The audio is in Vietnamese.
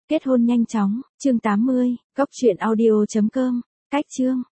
Kết hôn nhanh chóng, chương 80, cóc truyện audio.com, cách chương.